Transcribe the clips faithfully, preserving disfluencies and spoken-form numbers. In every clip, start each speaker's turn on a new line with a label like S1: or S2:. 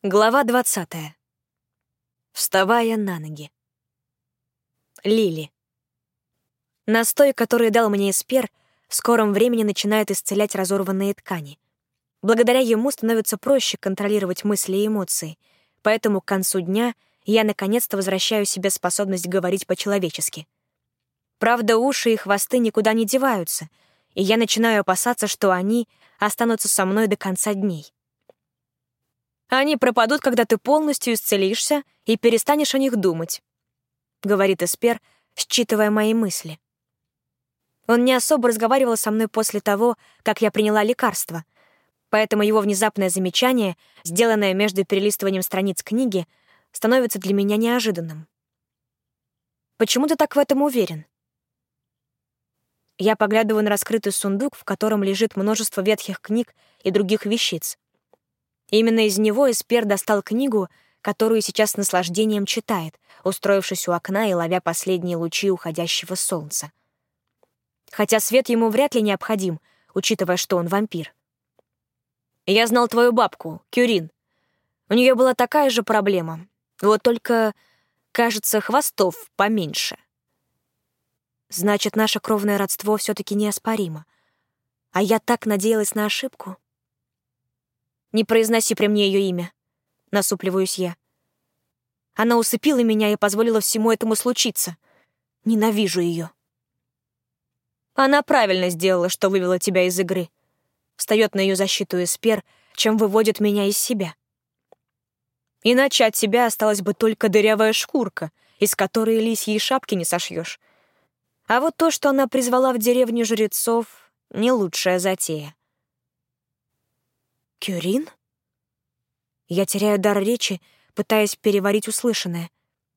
S1: Глава двадцатая. Вставая на ноги. Лили. Настой, который дал мне Эспер, в скором времени начинает исцелять разорванные ткани. Благодаря ему становится проще контролировать мысли и эмоции, поэтому к концу дня я наконец-то возвращаю себе способность говорить по-человечески. Правда, уши и хвосты никуда не деваются, и я начинаю опасаться, что они останутся со мной до конца дней. «Они пропадут, когда ты полностью исцелишься и перестанешь о них думать», — говорит Эспер, считывая мои мысли. Он не особо разговаривал со мной после того, как я приняла лекарство, поэтому его внезапное замечание, сделанное между перелистыванием страниц книги, становится для меня неожиданным. «Почему ты так в этом уверен?» Я поглядываю на раскрытый сундук, в котором лежит множество ветхих книг и других вещиц. Именно из него Эспер достал книгу, которую сейчас с наслаждением читает, устроившись у окна и ловя последние лучи уходящего солнца. Хотя свет ему вряд ли необходим, учитывая, что он вампир. «Я знал твою бабку, Кюрин. У нее была такая же проблема. Вот только, кажется, хвостов поменьше. Значит, наше кровное родство все-таки неоспоримо. А я так надеялась на ошибку». «Не произноси при мне ее имя», — насупливаюсь я. Она усыпила меня и позволила всему этому случиться. Ненавижу ее. Она правильно сделала, что вывела тебя из игры. Встает на ее защиту Эспер, чем выводит меня из себя. Иначе от тебя осталась бы только дырявая шкурка, из которой лисьи шапки не сошьешь. А вот то, что она призвала в деревню жрецов, не лучшая затея. «Кюрин?» Я теряю дар речи, пытаясь переварить услышанное.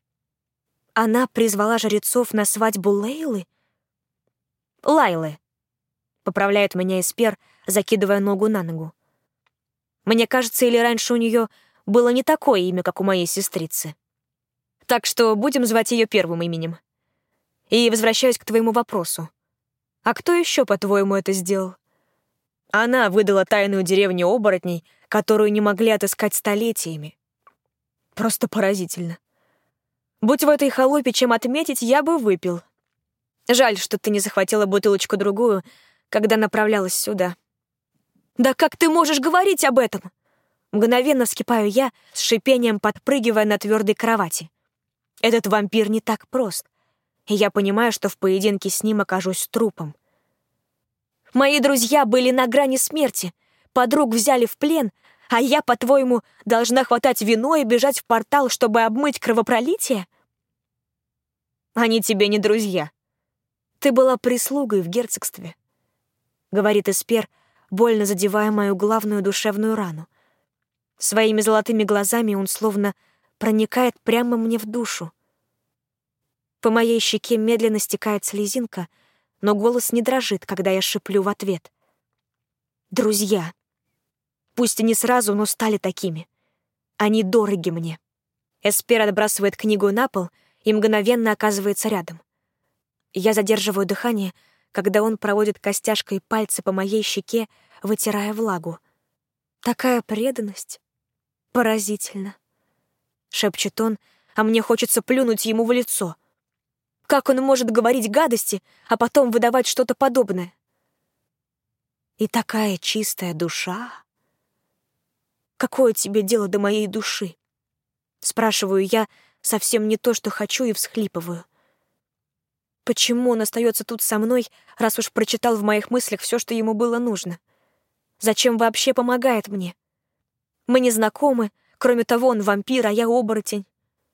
S1: Она призвала жрецов на свадьбу Лейлы? «Лайлы», — поправляет меня Эспер, закидывая ногу на ногу. Мне кажется, или раньше у нее было не такое имя, как у моей сестрицы. Так что будем звать ее первым именем. И возвращаюсь к твоему вопросу. А кто еще, по-твоему, это сделал? Она выдала тайную деревню оборотней, которую не могли отыскать столетиями. Просто поразительно. Будь в этой халупе чем отметить, я бы выпил. Жаль, что ты не захватила бутылочку-другую, когда направлялась сюда. Да как ты можешь говорить об этом? Мгновенно вскипаю я, с шипением подпрыгивая на твердой кровати. Этот вампир не так прост, и я понимаю, что в поединке с ним окажусь трупом. Мои друзья были на грани смерти, подруг взяли в плен, а я, по-твоему, должна хватать вино и бежать в портал, чтобы обмыть кровопролитие? Они тебе не друзья. Ты была прислугой в герцогстве, — говорит Эспер, больно задевая мою главную душевную рану. Своими золотыми глазами он словно проникает прямо мне в душу. По моей щеке медленно стекает слезинка, но голос не дрожит, когда я шиплю в ответ. Друзья. Пусть и не сразу, но стали такими. Они дороги мне. Эспер отбрасывает книгу на пол и мгновенно оказывается рядом. Я задерживаю дыхание, когда он проводит костяшкой пальцы по моей щеке, вытирая влагу. Такая преданность. Поразительно. Шепчет он, а мне хочется плюнуть ему в лицо. Как он может говорить гадости, а потом выдавать что-то подобное? И такая чистая душа. Какое тебе дело до моей души? Спрашиваю я совсем не то, что хочу, и всхлипываю. Почему он остается тут со мной, раз уж прочитал в моих мыслях все, что ему было нужно? Зачем вообще помогает мне? Мы не знакомы, кроме того, он вампир, а я оборотень.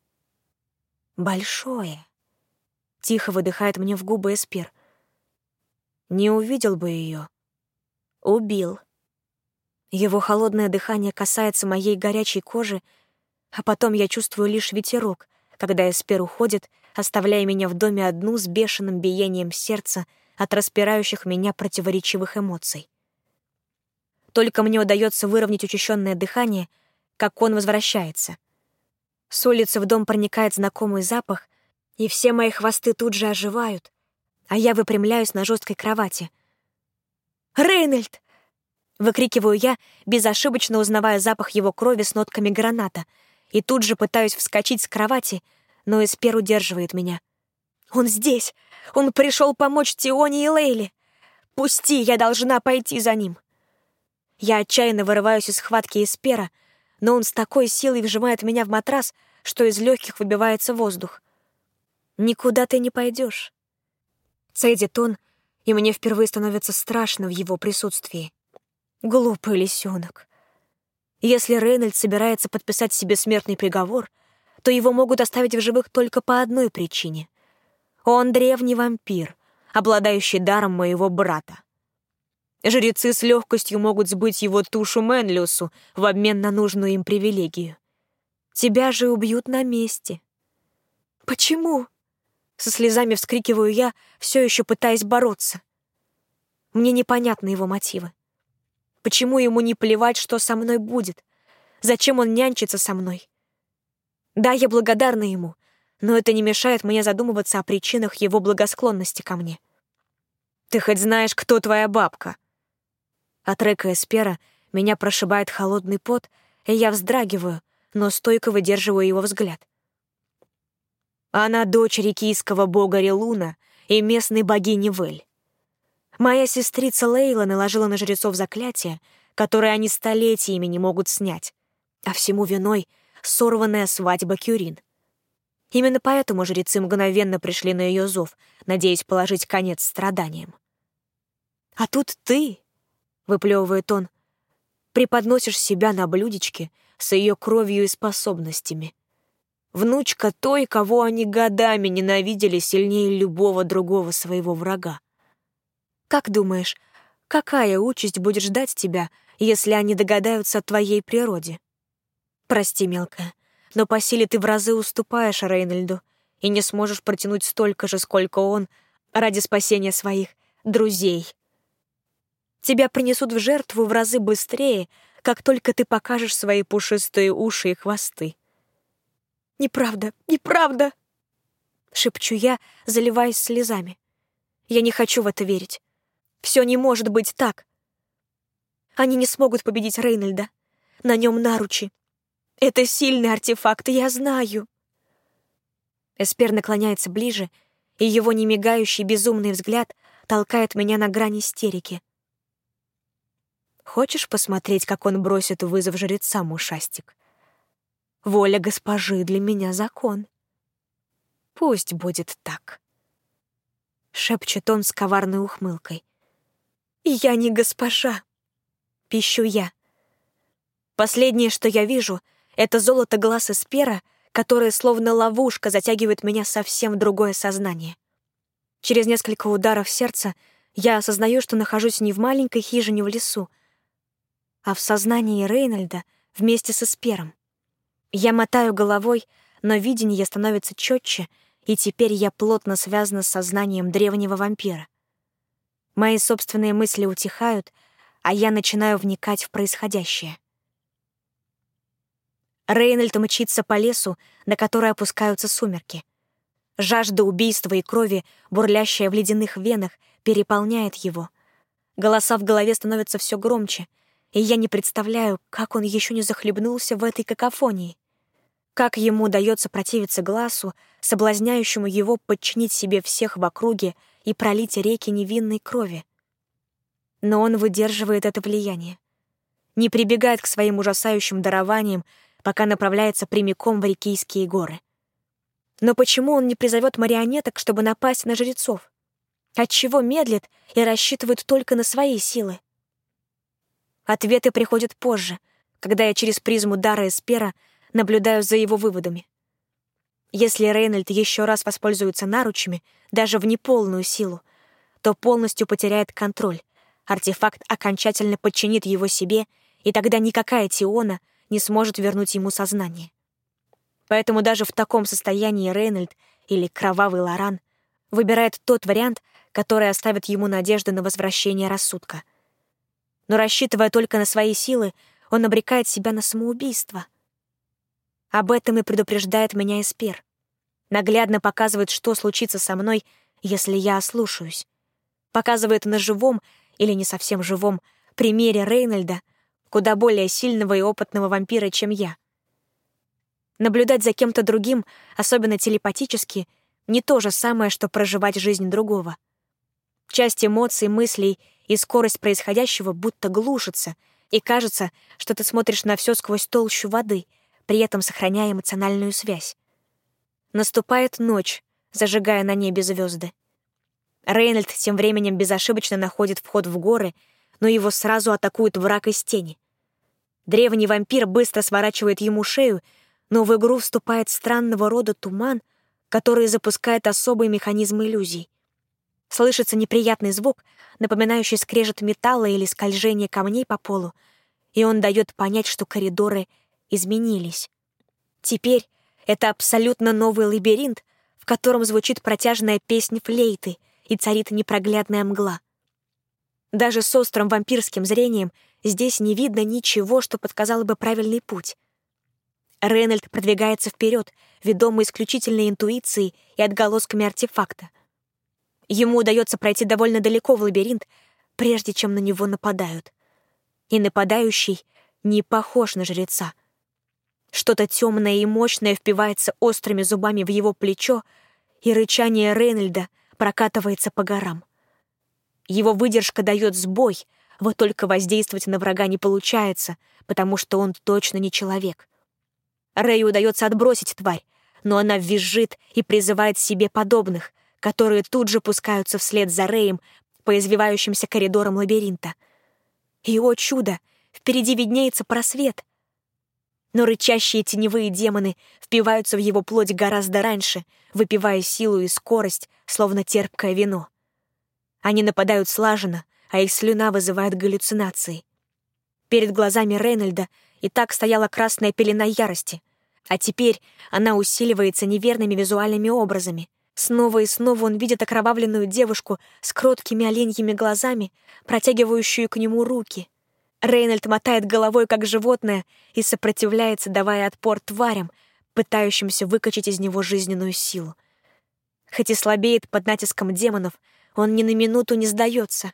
S1: Большое. Тихо выдыхает мне в губы Эспер. Не увидел бы ее. Убил. Его холодное дыхание касается моей горячей кожи, а потом я чувствую лишь ветерок, когда Эспер уходит, оставляя меня в доме одну с бешеным биением сердца от распирающих меня противоречивых эмоций. Только мне удается выровнять учащенное дыхание, как он возвращается. С улицы в дом проникает знакомый запах, и все мои хвосты тут же оживают, а я выпрямляюсь на жесткой кровати. «Рейнольд!» Выкрикиваю я, безошибочно узнавая запах его крови с нотками граната, и тут же пытаюсь вскочить с кровати, но Эспер удерживает меня. «Он здесь! Он пришел помочь Тионе и Лейле! Пусти, я должна пойти за ним!» Я отчаянно вырываюсь из схватки Эспера, но он с такой силой вжимает меня в матрас, что из легких выбивается воздух. «Никуда ты не пойдешь», — цедит он, и мне впервые становится страшно в его присутствии. Глупый лисенок. Если Рейнольд собирается подписать себе смертный приговор, то его могут оставить в живых только по одной причине. Он древний вампир, обладающий даром моего брата. Жрецы с легкостью могут сбыть его тушу Менлиусу в обмен на нужную им привилегию. Тебя же убьют на месте. «Почему?» — со слезами вскрикиваю я, все еще пытаясь бороться. Мне непонятны его мотивы. Почему ему не плевать, что со мной будет? Зачем он нянчится со мной? Да, я благодарна ему, но это не мешает мне задумываться о причинах его благосклонности ко мне. «Ты хоть знаешь, кто твоя бабка?» От рыка Эспера меня прошибает холодный пот, и я вздрагиваю, но стойко выдерживаю его взгляд. Она дочь рикийского бога Релуна и местной богини Вель. Моя сестрица Лейла наложила на жрецов заклятие, которое они столетиями не могут снять, а всему виной сорванная свадьба Кюрин. Именно поэтому жрецы мгновенно пришли на ее зов, надеясь положить конец страданиям. «А тут ты», — выплевывает он, — «преподносишь себя на блюдечке с ее кровью и способностями. Внучка той, кого они годами ненавидели сильнее любого другого своего врага. Как думаешь, какая участь будет ждать тебя, если они догадаются о твоей природе? Прости, мелкая, но по силе ты в разы уступаешь Рейнольду и не сможешь протянуть столько же, сколько он, ради спасения своих друзей. Тебя принесут в жертву в разы быстрее, как только ты покажешь свои пушистые уши и хвосты. «Неправда, неправда!» — шепчу я, заливаясь слезами. Я не хочу в это верить. Все не может быть так. Они не смогут победить Рейнольда. На нем наручи. Это сильный артефакт, я знаю. Эспер наклоняется ближе, и его немигающий безумный взгляд толкает меня на грани истерики. Хочешь посмотреть, как он бросит вызов жрецам, ушастик? Воля госпожи для меня закон. Пусть будет так. Шепчет он с коварной ухмылкой. «Я не госпожа», — пищу я. Последнее, что я вижу, — это золото глаз Эспера, которое словно ловушка затягивает меня совсем в другое сознание. Через несколько ударов сердца я осознаю, что нахожусь не в маленькой хижине в лесу, а в сознании Рейнольда вместе с Эспером. Я мотаю головой, но видение становится четче, и теперь я плотно связана с сознанием древнего вампира. Мои собственные мысли утихают, а я начинаю вникать в происходящее. Рейнольд мчится по лесу, на который опускаются сумерки. Жажда убийства и крови, бурлящая в ледяных венах, переполняет его. Голоса в голове становятся все громче, и я не представляю, как он еще не захлебнулся в этой какофонии. Как ему удается противиться глазу, соблазняющему его подчинить себе всех в округе и пролить реки невинной крови. Но он выдерживает это влияние. Не прибегает к своим ужасающим дарованиям, пока направляется прямиком в Рикийские горы. Но почему он не призовет марионеток, чтобы напасть на жрецов? Отчего медлит и рассчитывает только на свои силы? Ответы приходят позже, когда я через призму дара Эспера наблюдаю за его выводами. Если Рейнольд еще раз воспользуется наручами, даже в неполную силу, то полностью потеряет контроль. Артефакт окончательно подчинит его себе, и тогда никакая Тиона не сможет вернуть ему сознание. Поэтому даже в таком состоянии Рейнольд или Кровавый Лоран выбирает тот вариант, который оставит ему надежды на возвращение рассудка. Но рассчитывая только на свои силы, он обрекает себя на самоубийство. Об этом и предупреждает меня Эспер. Наглядно показывает, что случится со мной, если я ослушаюсь. Показывает на живом или не совсем живом примере Рейнольда, куда более сильного и опытного вампира, чем я. Наблюдать за кем-то другим, особенно телепатически, не то же самое, что проживать жизнь другого. Часть эмоций, мыслей и скорость происходящего будто глушится, и кажется, что ты смотришь на все сквозь толщу воды, при этом сохраняя эмоциональную связь. Наступает ночь, зажигая на небе звезды. Рейнольд тем временем безошибочно находит вход в горы, но его сразу атакует враг из тени. Древний вампир быстро сворачивает ему шею, но в игру вступает странного рода туман, который запускает особый механизм иллюзий. Слышится неприятный звук, напоминающий скрежет металла или скольжение камней по полу, и он дает понять, что коридоры изменились. Теперь это абсолютно новый лабиринт, в котором звучит протяжная песня флейты и царит непроглядная мгла. Даже с острым вампирским зрением здесь не видно ничего, что подсказало бы правильный путь. Рейнольд продвигается вперед, ведомый исключительной интуицией и отголосками артефакта. Ему удается пройти довольно далеко в лабиринт, прежде чем на него нападают. И нападающий не похож на жреца. Что-то темное и мощное впивается острыми зубами в его плечо, и рычание Рейнольда прокатывается по горам. Его выдержка дает сбой, вот только воздействовать на врага не получается, потому что он точно не человек. Рэю удается отбросить тварь, но она визжит и призывает себе подобных, которые тут же пускаются вслед за Рэем по извивающимся коридорам лабиринта. И, о чудо, впереди виднеется просвет. Но рычащие теневые демоны впиваются в его плоть гораздо раньше, выпивая силу и скорость, словно терпкое вино. Они нападают слаженно, а их слюна вызывает галлюцинации. Перед глазами Рейнольда и так стояла красная пелена ярости, а теперь она усиливается неверными визуальными образами. Снова и снова он видит окровавленную девушку с кроткими оленьими глазами, протягивающую к нему руки. Рейнольд мотает головой, как животное, и сопротивляется, давая отпор тварям, пытающимся выкачать из него жизненную силу. Хоть и слабеет под натиском демонов, он ни на минуту не сдается.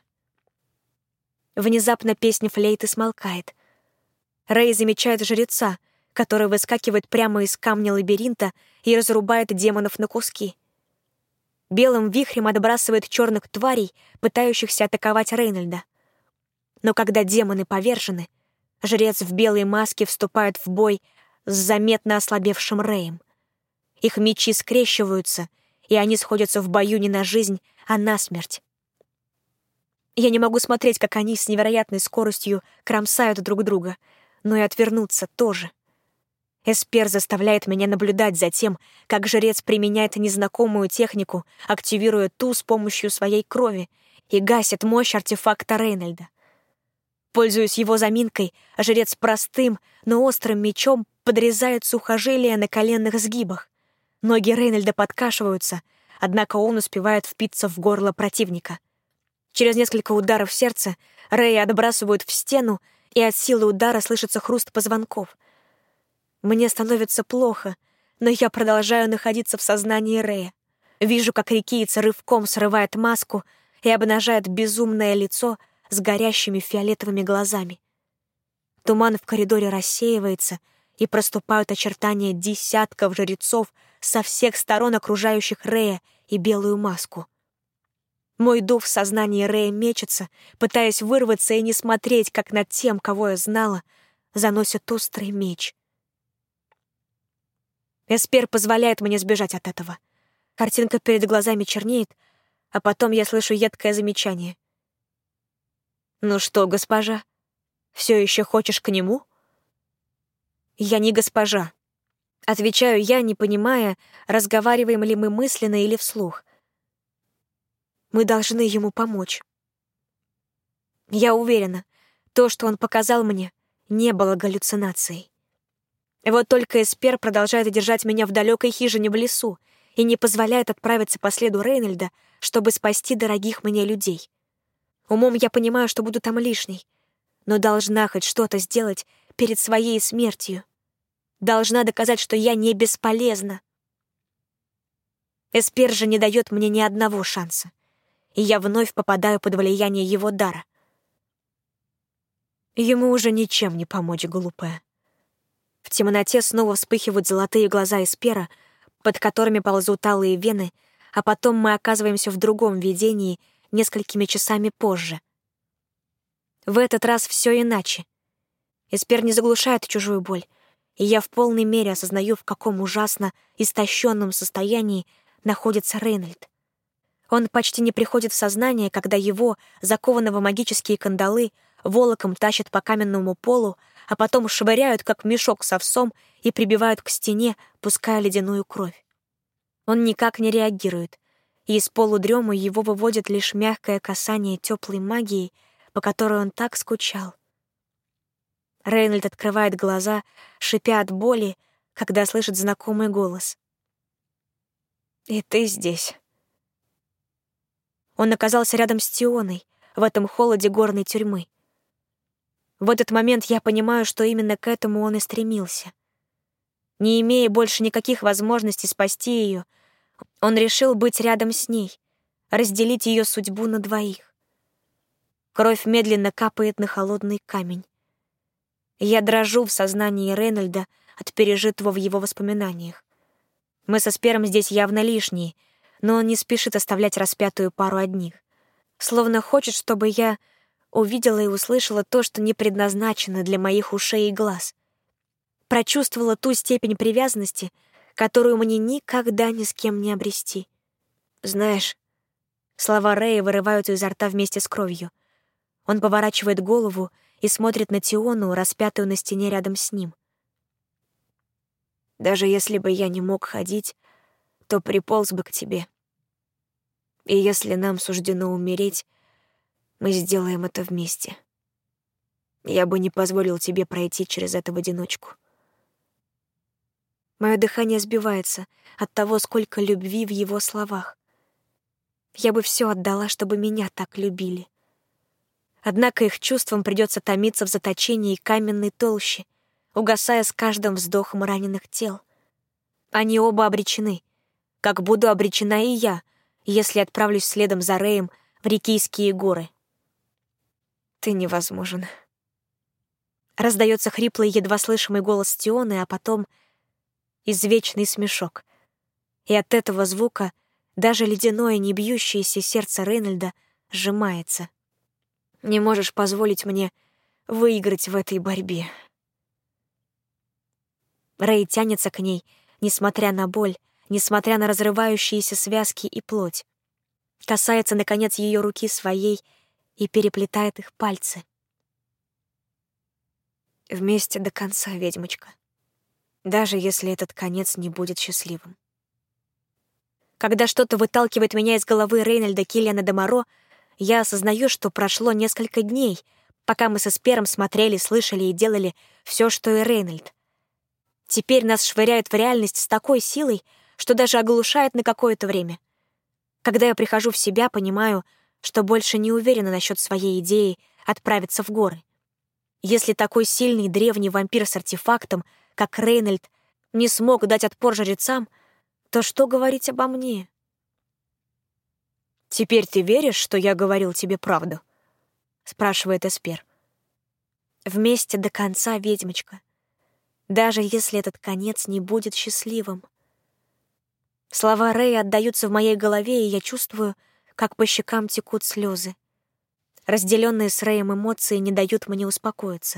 S1: Внезапно песня флейты смолкает. Рэй замечает жреца, который выскакивает прямо из камня лабиринта и разрубает демонов на куски. Белым вихрем отбрасывает черных тварей, пытающихся атаковать Рейнольда. Но когда демоны повержены, жрец в белой маске вступает в бой с заметно ослабевшим Рэем. Их мечи скрещиваются, и они сходятся в бою не на жизнь, а на смерть. Я не могу смотреть, как они с невероятной скоростью кромсают друг друга, но и отвернуться тоже. Эспер заставляет меня наблюдать за тем, как жрец применяет незнакомую технику, активируя ту с помощью своей крови, и гасит мощь артефакта Рейнольда. Пользуясь его заминкой, жрец простым, но острым мечом подрезает сухожилия на коленных сгибах. Ноги Рейнольда подкашиваются, однако он успевает впиться в горло противника. Через несколько ударов сердца Рэя отбрасывают в стену, и от силы удара слышится хруст позвонков. Мне становится плохо, но я продолжаю находиться в сознании Рэя. Вижу, как рекиец рывком срывает маску и обнажает безумное лицо с горящими фиолетовыми глазами. Туман в коридоре рассеивается, и проступают очертания десятков жрецов со всех сторон, окружающих Рэя и белую маску. Мой дух в сознании Рэя мечется, пытаясь вырваться и не смотреть, как над тем, кого я знала, заносит острый меч. Эспер позволяет мне сбежать от этого. Картинка перед глазами чернеет, а потом я слышу едкое замечание. «Ну что, госпожа, все еще хочешь к нему?» «Я не госпожа», — отвечаю я, не понимая, разговариваем ли мы мысленно или вслух. Мы должны ему помочь. Я уверена, то, что он показал мне, не было галлюцинацией. Вот только Эспер продолжает держать меня в далекой хижине в лесу и не позволяет отправиться по следу Рейнольда, чтобы спасти дорогих мне людей. Умом я понимаю, что буду там лишней, но должна хоть что-то сделать перед своей смертью. Должна доказать, что я не бесполезна. Эспер же не дает мне ни одного шанса, и я вновь попадаю под влияние его дара. Ему уже ничем не помочь, глупая. В темноте снова вспыхивают золотые глаза Эспера, под которыми ползут алые вены, а потом мы оказываемся в другом видении несколькими часами позже. В этот раз все иначе. Эспер не заглушает чужую боль, и я в полной мере осознаю, в каком ужасно истощенном состоянии находится Рейнольд. Он почти не приходит в сознание, когда его, закованного в магические кандалы, волоком тащат по каменному полу, а потом швыряют, как мешок с овсом, и прибивают к стене, пуская ледяную кровь. Он никак не реагирует, и из полудрёмы его выводит лишь мягкое касание теплой магии, по которой он так скучал. Рейнольд открывает глаза, шипя от боли, когда слышит знакомый голос. «И ты здесь». Он оказался рядом с Тионой, в этом холоде горной тюрьмы. В этот момент я понимаю, что именно к этому он и стремился. Не имея больше никаких возможностей спасти ее, он решил быть рядом с ней, разделить ее судьбу на двоих. Кровь медленно капает на холодный камень. Я дрожу в сознании Рейнольда от пережитого в его воспоминаниях. Мы со Спером здесь явно лишние, но он не спешит оставлять распятую пару одних. Словно хочет, чтобы я увидела и услышала то, что не предназначено для моих ушей и глаз. Прочувствовала ту степень привязанности, которую мне никогда ни с кем не обрести. Знаешь, слова Рэя вырываются изо рта вместе с кровью. Он поворачивает голову и смотрит на Тиону, распятую на стене рядом с ним. Даже если бы я не мог ходить, то приполз бы к тебе. И если нам суждено умереть, мы сделаем это вместе. Я бы не позволил тебе пройти через это в одиночку. Мое дыхание сбивается от того, сколько любви в его словах. Я бы все отдала, чтобы меня так любили. Однако их чувствам придется томиться в заточении каменной толщи, угасая с каждым вздохом раненых тел. Они оба обречены, как буду обречена и я, если отправлюсь следом за Рэем в Рикийские горы. Ты невозможен. Раздается хриплый, едва слышимый голос Тионы, а потом извечный смешок. И от этого звука даже ледяное, не бьющееся сердце Рейнольда сжимается. Не можешь позволить мне выиграть в этой борьбе. Рэй тянется к ней, несмотря на боль, несмотря на разрывающиеся связки и плоть. Касается, наконец, ее руки своей и переплетает их пальцы. Вместе до конца, ведьмочка. Даже если этот конец не будет счастливым. Когда что-то выталкивает меня из головы Рейнольда Киллиана де Моро, я осознаю, что прошло несколько дней, пока мы со Спером смотрели, слышали и делали все, что и Рейнольд. Теперь нас швыряют в реальность с такой силой, что даже оглушает на какое-то время. Когда я прихожу в себя, понимаю, что больше не уверена насчет своей идеи отправиться в горы. Если такой сильный древний вампир с артефактом, как Рейнольд, не смог дать отпор жрецам, то что говорить обо мне? «Теперь ты веришь, что я говорил тебе правду?» — спрашивает Эспер. «Вместе до конца, ведьмочка. Даже если этот конец не будет счастливым». Слова Рэя отдаются в моей голове, и я чувствую, как по щекам текут слезы. Разделенные с Рэем эмоции не дают мне успокоиться.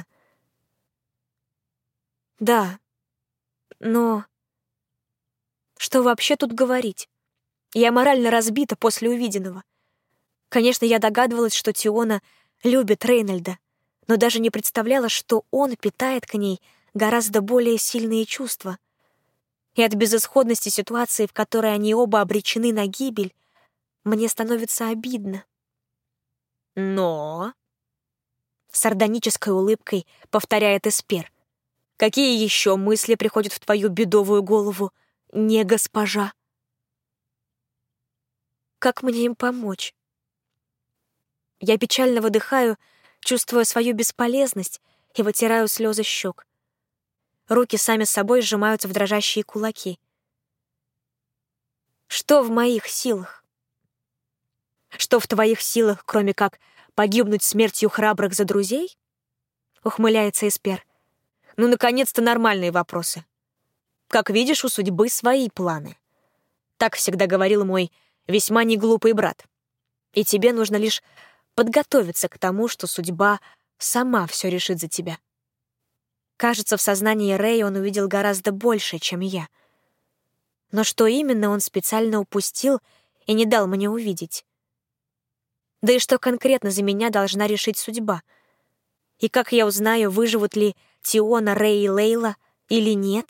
S1: Да, но что вообще тут говорить? Я морально разбита после увиденного. Конечно, я догадывалась, что Тиона любит Рейнольда, но даже не представляла, что он питает к ней гораздо более сильные чувства. И от безысходности ситуации, в которой они оба обречены на гибель, мне становится обидно. «Но...» — с сардонической улыбкой повторяет Эспер. «Какие еще мысли приходят в твою бедовую голову, не госпожа?» Как мне им помочь? Я печально выдыхаю, чувствуя свою бесполезность, и вытираю слезы щек. Руки сами собой сжимаются в дрожащие кулаки. Что в моих силах? Что в твоих силах, кроме как погибнуть смертью храбрых за друзей? ухмыляется Эспер. «Ну, наконец-то нормальные вопросы. Как видишь, у судьбы свои планы. Так всегда говорил мой весьма неглупый брат. И тебе нужно лишь подготовиться к тому, что судьба сама все решит за тебя». Кажется, в сознании Рэя он увидел гораздо больше, чем я. Но что именно он специально упустил и не дал мне увидеть? Да и что конкретно за меня должна решить судьба? И как я узнаю, выживут ли Тиона, Рэй и Лейла или нет?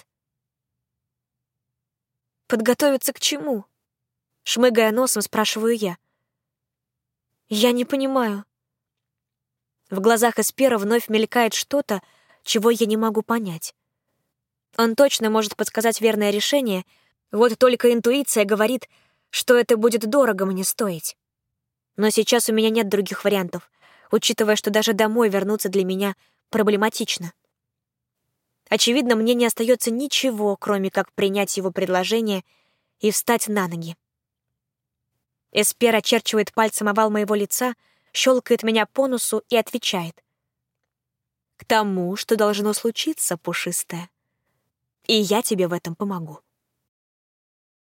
S1: «Подготовиться к чему?» Шмыгая носом, спрашиваю я. «Я не понимаю». В глазах Эспера вновь мелькает что-то, чего я не могу понять. Он точно может подсказать верное решение, вот только интуиция говорит, что это будет дорого мне стоить. Но сейчас у меня нет других вариантов, учитывая, что даже домой вернуться для меня проблематично. Очевидно, мне не остается ничего, кроме как принять его предложение и встать на ноги. Эспер очерчивает пальцем овал моего лица, щелкает меня по носу и отвечает. «К тому, что должно случиться, пушистая. И я тебе в этом помогу».